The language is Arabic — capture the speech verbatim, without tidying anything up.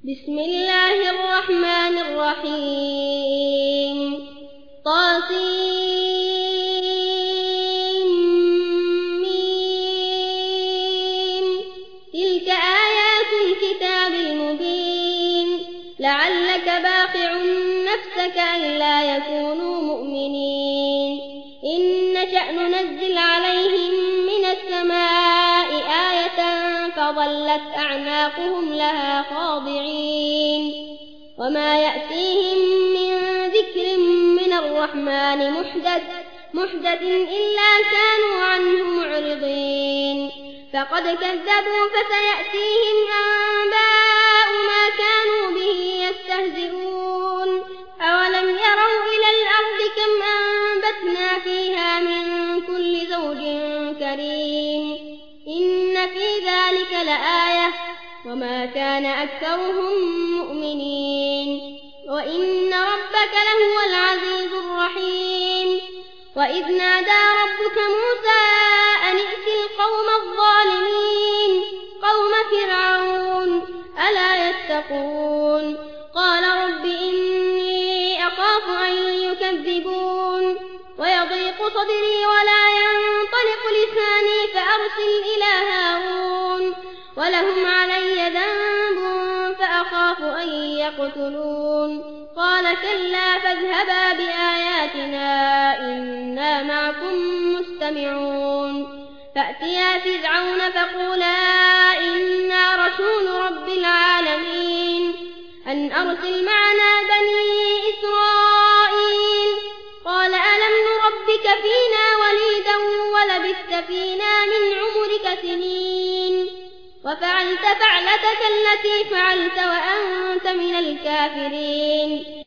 بسم الله الرحمن الرحيم طاسيم تلك آيات الكتاب المبين لعلك باخع نفسك ألا يكونوا مؤمنين إن نشأ ننزل عليهم من السماء آية فظلت أعناقهم لها خاضعين وما يأتيهم من ذكر من الرحمن محدث محدث إلا كانوا عنه معرضين فقد كذبوا فسيأتيهم أنباء ما كانوا به يستهزئون أولم يروا إلى الأرض كم أنبتنا فيها من كل زوج كريم إن في ذلك لآية وما كان أكثرهم مؤمنين وإن ربك لهو العزيز الرحيم وإذ نادى ربك موسى أن ائت القوم الظالمين قوم فرعون ألا يتقون قال رب إني أخاف أن يكذبون ويضيق صدري ولا ينطلق لساني فأرسل إلى هارون ولهم علي ذنب فأخاف أن يقتلون قال كلا فاذهبا بآياتنا إنا معكم مستمعون فأتيا فرعون فقولا إنا رسول رب العالمين أن أرسل معنا بني إسرائيل قال ألم نربك فينا وليدا ولبثت فينا من عمرك سنين وفعلت فعلتك التي فعلت وأنت من الكافرين